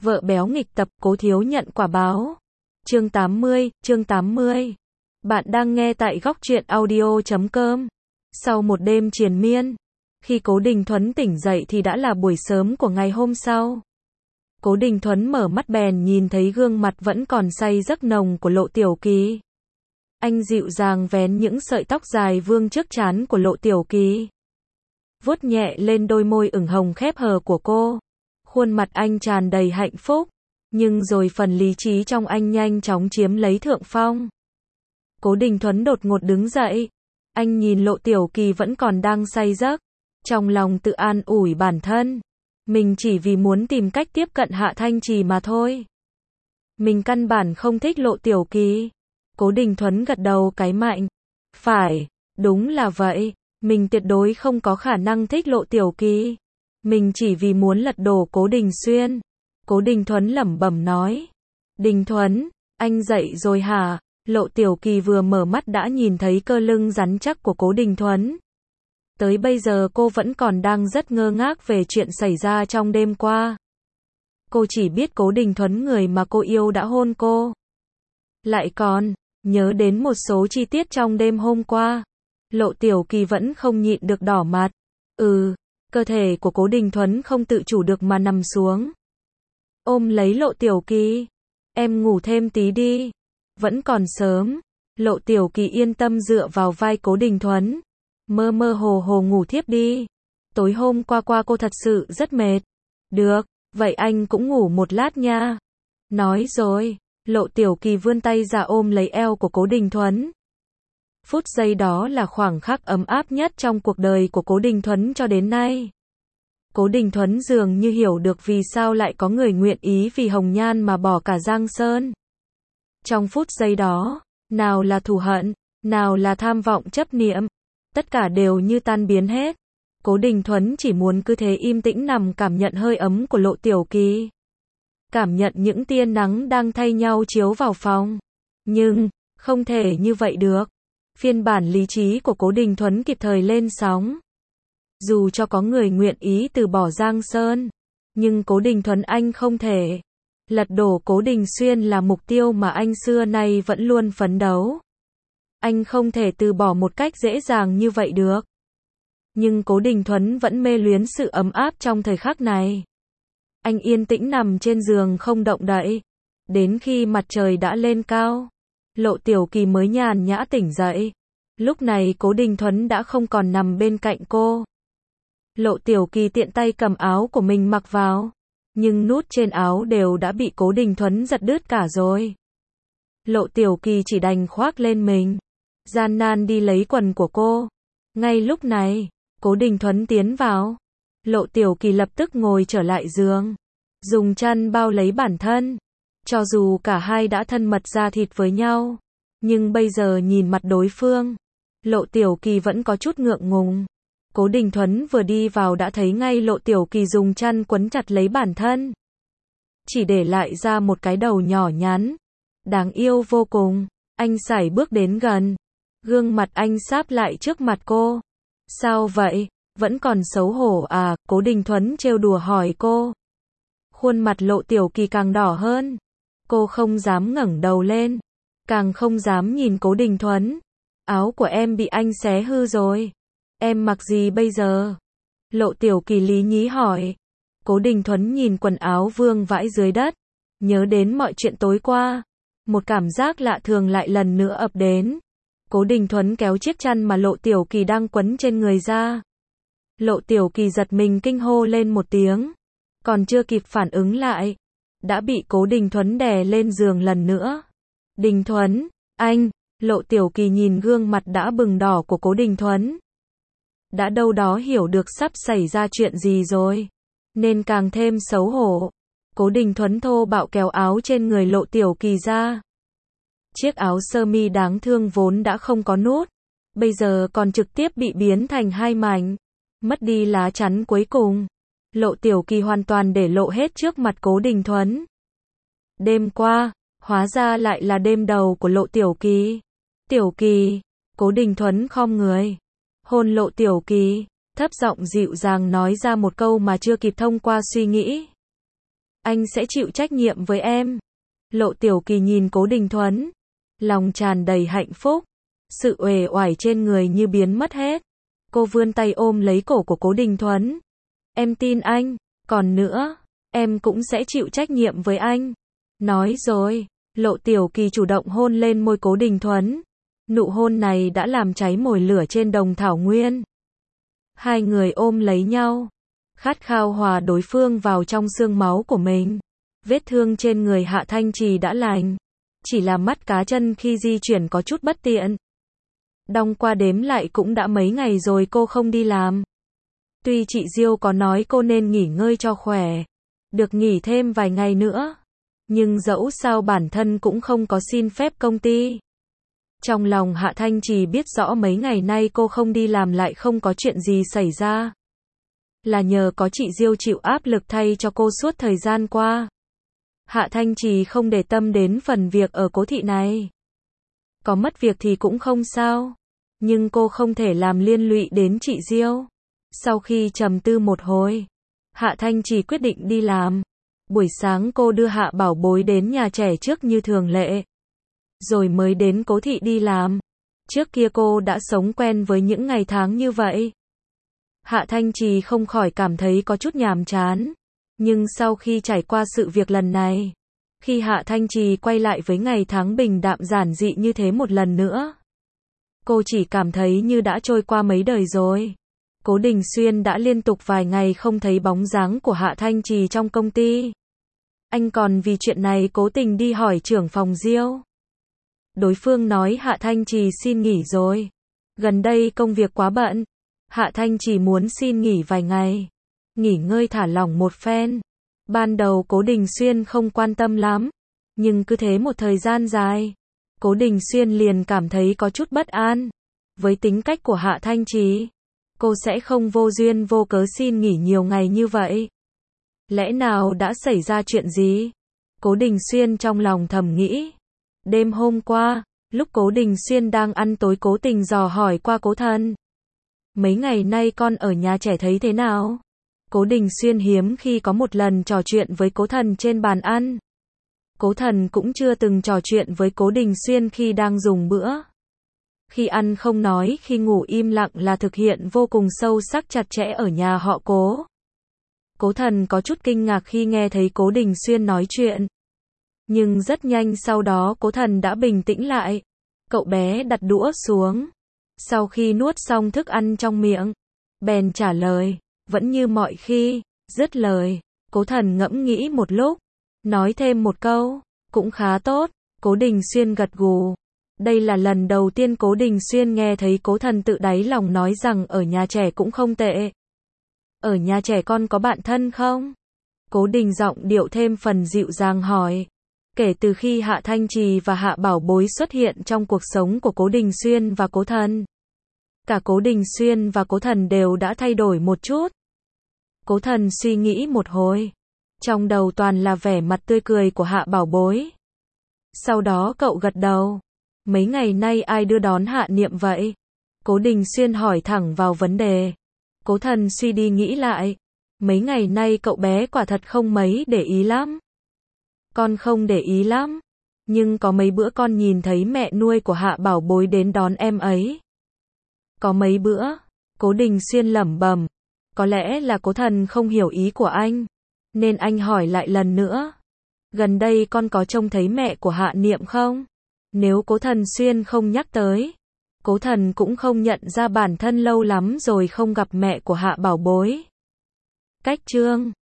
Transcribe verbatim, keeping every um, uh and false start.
Vợ béo nghịch tập, Cố thiếu nhận quả báo. Chương tám mươi, chương tám mươi. Bạn đang nghe tại góc truyện audio chấm com. Sau một đêm triền miên, khi Cố Đình Thuấn tỉnh dậy thì đã là buổi sớm của ngày hôm sau. Cố Đình Thuấn mở mắt bèn nhìn thấy gương mặt vẫn còn say giấc nồng của Lộ Tiểu Kỳ. Anh dịu dàng vén những sợi tóc dài vương trước trán của Lộ Tiểu Kỳ, vuốt nhẹ lên đôi môi ửng hồng khép hờ của cô. Khuôn mặt anh tràn đầy hạnh phúc, nhưng rồi phần lý trí trong anh nhanh chóng chiếm lấy thượng phong. Cố Đình Thuấn đột ngột đứng dậy, anh nhìn Lộ Tiểu Kỳ vẫn còn đang say giấc, trong lòng tự an ủi bản thân, mình chỉ vì muốn tìm cách tiếp cận Hạ Thanh Trì mà thôi. Mình căn bản không thích Lộ Tiểu Kỳ. Cố Đình Thuấn gật đầu cái mạnh. Phải, đúng là vậy, mình tuyệt đối không có khả năng thích Lộ Tiểu Kỳ. Mình chỉ vì muốn lật đổ Cố Đình Xuyên. Cố Đình Thuấn lẩm bẩm nói. Đình Thuấn, anh dậy rồi hả? Lộ Tiểu Kỳ vừa mở mắt đã nhìn thấy cơ lưng rắn chắc của Cố Đình Thuấn. Tới bây giờ cô vẫn còn đang rất ngơ ngác về chuyện xảy ra trong đêm qua. Cô chỉ biết Cố Đình Thuấn người mà cô yêu đã hôn cô. Lại còn nhớ đến một số chi tiết trong đêm hôm qua. Lộ Tiểu Kỳ vẫn không nhịn được đỏ mặt. Ừ, cơ thể của Cố Đình Thuấn không tự chủ được mà nằm xuống, ôm lấy Lộ Tiểu Kỳ. Em ngủ thêm tí đi, vẫn còn sớm. Lộ Tiểu Kỳ yên tâm dựa vào vai Cố Đình Thuấn, mơ mơ hồ hồ ngủ thiếp đi. Tối hôm qua qua cô thật sự rất mệt. Được, vậy anh cũng ngủ một lát nha. Nói rồi, Lộ Tiểu Kỳ vươn tay ra ôm lấy eo của Cố Đình Thuấn. Phút giây đó là khoảng khắc ấm áp nhất trong cuộc đời của Cố Đình Thuấn cho đến nay. Cố Đình Thuấn dường như hiểu được vì sao lại có người nguyện ý vì hồng nhan mà bỏ cả Giang Sơn. Trong phút giây đó, nào là thù hận, nào là tham vọng chấp niệm, tất cả đều như tan biến hết. Cố Đình Thuấn chỉ muốn cứ thế im tĩnh nằm cảm nhận hơi ấm của Lộ Tiểu Kỳ, cảm nhận những tia nắng đang thay nhau chiếu vào phòng. Nhưng, không thể như vậy được. Phiên bản lý trí của Cố Đình Thuấn kịp thời lên sóng. Dù cho có người nguyện ý từ bỏ Giang Sơn, nhưng Cố Đình Thuấn anh không thể. Lật đổ Cố Đình Xuyên là mục tiêu mà anh xưa nay vẫn luôn phấn đấu. Anh không thể từ bỏ một cách dễ dàng như vậy được. Nhưng Cố Đình Thuấn vẫn mê luyến sự ấm áp trong thời khắc này. Anh yên tĩnh nằm trên giường không động đậy. Đến khi mặt trời đã lên cao, Lộ Tiểu Kỳ mới nhàn nhã tỉnh dậy. Lúc này Cố Đình Thuấn đã không còn nằm bên cạnh cô. Lộ Tiểu Kỳ tiện tay cầm áo của mình mặc vào, nhưng nút trên áo đều đã bị Cố Đình Thuấn giật đứt cả rồi. Lộ Tiểu Kỳ chỉ đành khoác lên mình, gian nan đi lấy quần của cô. Ngay lúc này, Cố Đình Thuấn tiến vào. Lộ Tiểu Kỳ lập tức ngồi trở lại giường, dùng chăn bao lấy bản thân. Cho dù cả hai đã thân mật da thịt với nhau, nhưng bây giờ nhìn mặt đối phương, Lộ Tiểu Kỳ vẫn có chút ngượng ngùng. Cố Đình Thuấn vừa đi vào đã thấy ngay Lộ Tiểu Kỳ dùng chăn quấn chặt lấy bản thân, chỉ để lại ra một cái đầu nhỏ nhắn, đáng yêu vô cùng. Anh sải bước đến gần, gương mặt anh sáp lại trước mặt cô. Sao vậy, vẫn còn xấu hổ à? Cố Đình Thuấn trêu đùa hỏi cô. Khuôn mặt Lộ Tiểu Kỳ càng đỏ hơn. Cô không dám ngẩng đầu lên, càng không dám nhìn Cố Đình Thuấn. Áo của em bị anh xé hư rồi, em mặc gì bây giờ? Lộ Tiểu Kỳ lý nhí hỏi. Cố Đình Thuấn nhìn quần áo vương vãi dưới đất, nhớ đến mọi chuyện tối qua. Một cảm giác lạ thường lại lần nữa ập đến. Cố Đình Thuấn kéo chiếc chăn mà Lộ Tiểu Kỳ đang quấn trên người ra. Lộ Tiểu Kỳ giật mình kinh hô lên một tiếng, còn chưa kịp phản ứng lại, đã bị Cố Đình Thuấn đè lên giường lần nữa. Đình Thuấn, anh. Lộ Tiểu Kỳ nhìn gương mặt đã bừng đỏ của Cố Đình Thuấn, đã đâu đó hiểu được sắp xảy ra chuyện gì rồi, nên càng thêm xấu hổ. Cố Đình Thuấn thô bạo kéo áo trên người Lộ Tiểu Kỳ ra. Chiếc áo sơ mi đáng thương vốn đã không có nút, bây giờ còn trực tiếp bị biến thành hai mảnh, mất đi lá chắn cuối cùng. Lộ Tiểu Kỳ hoàn toàn để lộ hết trước mặt Cố Đình Thuấn. Đêm qua, hóa ra lại là đêm đầu của Lộ Tiểu Kỳ. Tiểu Kỳ, Cố Đình Thuấn khom người, hôn Lộ Tiểu Kỳ, thấp giọng dịu dàng nói ra một câu mà chưa kịp thông qua suy nghĩ. Anh sẽ chịu trách nhiệm với em. Lộ Tiểu Kỳ nhìn Cố Đình Thuấn, lòng tràn đầy hạnh phúc. Sự uể oải trên người như biến mất hết. Cô vươn tay ôm lấy cổ của Cố Đình Thuấn. Em tin anh, còn nữa, em cũng sẽ chịu trách nhiệm với anh. Nói rồi, Lộ Tiểu Kỳ chủ động hôn lên môi Cố Đình Thuấn. Nụ hôn này đã làm cháy mồi lửa trên đồng thảo nguyên. Hai người ôm lấy nhau, khát khao hòa đối phương vào trong xương máu của mình. Vết thương trên người Hạ Thanh Trì đã lành, chỉ là mắt cá chân khi di chuyển có chút bất tiện. Đong qua đếm lại cũng đã mấy ngày rồi cô không đi làm. Tuy chị Diêu có nói cô nên nghỉ ngơi cho khỏe, được nghỉ thêm vài ngày nữa, nhưng dẫu sao bản thân cũng không có xin phép công ty. Trong lòng Hạ Thanh Trì biết rõ mấy ngày nay cô không đi làm lại không có chuyện gì xảy ra. Là nhờ có chị Diêu chịu áp lực thay cho cô suốt thời gian qua. Hạ Thanh Trì không để tâm đến phần việc ở Cố thị này. Có mất việc thì cũng không sao, nhưng cô không thể làm liên lụy đến chị Diêu. Sau khi trầm tư một hồi, Hạ Thanh Trì quyết định đi làm. Buổi sáng cô đưa Hạ Bảo Bối đến nhà trẻ trước như thường lệ, rồi mới đến Cố thị đi làm. Trước kia cô đã sống quen với những ngày tháng như vậy. Hạ Thanh Trì không khỏi cảm thấy có chút nhàm chán. Nhưng sau khi trải qua sự việc lần này, khi Hạ Thanh Trì quay lại với ngày tháng bình đạm giản dị như thế một lần nữa, cô chỉ cảm thấy như đã trôi qua mấy đời rồi. Cố Đình Xuyên đã liên tục vài ngày không thấy bóng dáng của Hạ Thanh Trì trong công ty. Anh còn vì chuyện này cố tình đi hỏi trưởng phòng Diêu. Đối phương nói Hạ Thanh Trì xin nghỉ rồi. Gần đây công việc quá bận. Hạ Thanh Trì muốn xin nghỉ vài ngày, nghỉ ngơi thả lỏng một phen. Ban đầu Cố Đình Xuyên không quan tâm lắm, nhưng cứ thế một thời gian dài, Cố Đình Xuyên liền cảm thấy có chút bất an. Với tính cách của Hạ Thanh Trì, cô sẽ không vô duyên vô cớ xin nghỉ nhiều ngày như vậy. Lẽ nào đã xảy ra chuyện gì? Cố Đình Xuyên trong lòng thầm nghĩ. Đêm hôm qua, lúc Cố Đình Xuyên đang ăn tối cố tình dò hỏi qua Cố Thần. Mấy ngày nay con ở nhà trẻ thấy thế nào? Cố Đình Xuyên hiếm khi có một lần trò chuyện với Cố Thần trên bàn ăn. Cố Thần cũng chưa từng trò chuyện với Cố Đình Xuyên khi đang dùng bữa. Khi ăn không nói, khi ngủ im lặng là thực hiện vô cùng sâu sắc chặt chẽ ở nhà họ Cố. Cố Thần có chút kinh ngạc khi nghe thấy Cố Đình Xuyên nói chuyện. Nhưng rất nhanh sau đó Cố Thần đã bình tĩnh lại. Cậu bé đặt đũa xuống. Sau khi nuốt xong thức ăn trong miệng, bèn trả lời, vẫn như mọi khi. Dứt lời, Cố Thần ngẫm nghĩ một lúc, nói thêm một câu, cũng khá tốt. Cố Đình Xuyên gật gù. Đây là lần đầu tiên Cố Đình Xuyên nghe thấy Cố Thần tự đáy lòng nói rằng ở nhà trẻ cũng không tệ. Ở nhà trẻ con có bạn thân không? Cố Đình giọng điệu thêm phần dịu dàng hỏi. Kể từ khi Hạ Thanh Trì và Hạ Bảo Bối xuất hiện trong cuộc sống của Cố Đình Xuyên và Cố Thần, cả Cố Đình Xuyên và Cố Thần đều đã thay đổi một chút. Cố Thần suy nghĩ một hồi, trong đầu toàn là vẻ mặt tươi cười của Hạ Bảo Bối. Sau đó cậu gật đầu. Mấy ngày nay ai đưa đón Hạ Niệm vậy? Cố Đình Xuyên hỏi thẳng vào vấn đề. Cố Thần suy đi nghĩ lại. Mấy ngày nay cậu bé quả thật không mấy để ý lắm. Con không để ý lắm, nhưng có mấy bữa con nhìn thấy mẹ nuôi của Hạ Bảo Bối đến đón em ấy. Có mấy bữa, Cố Đình Xuyên lẩm bẩm. Có lẽ là Cố Thần không hiểu ý của anh, nên anh hỏi lại lần nữa. Gần đây con có trông thấy mẹ của Hạ Niệm không? Nếu Cố Thần Xuyên không nhắc tới, Cố Thần cũng không nhận ra bản thân lâu lắm rồi không gặp mẹ của Hạ Bảo Bối. Cách chương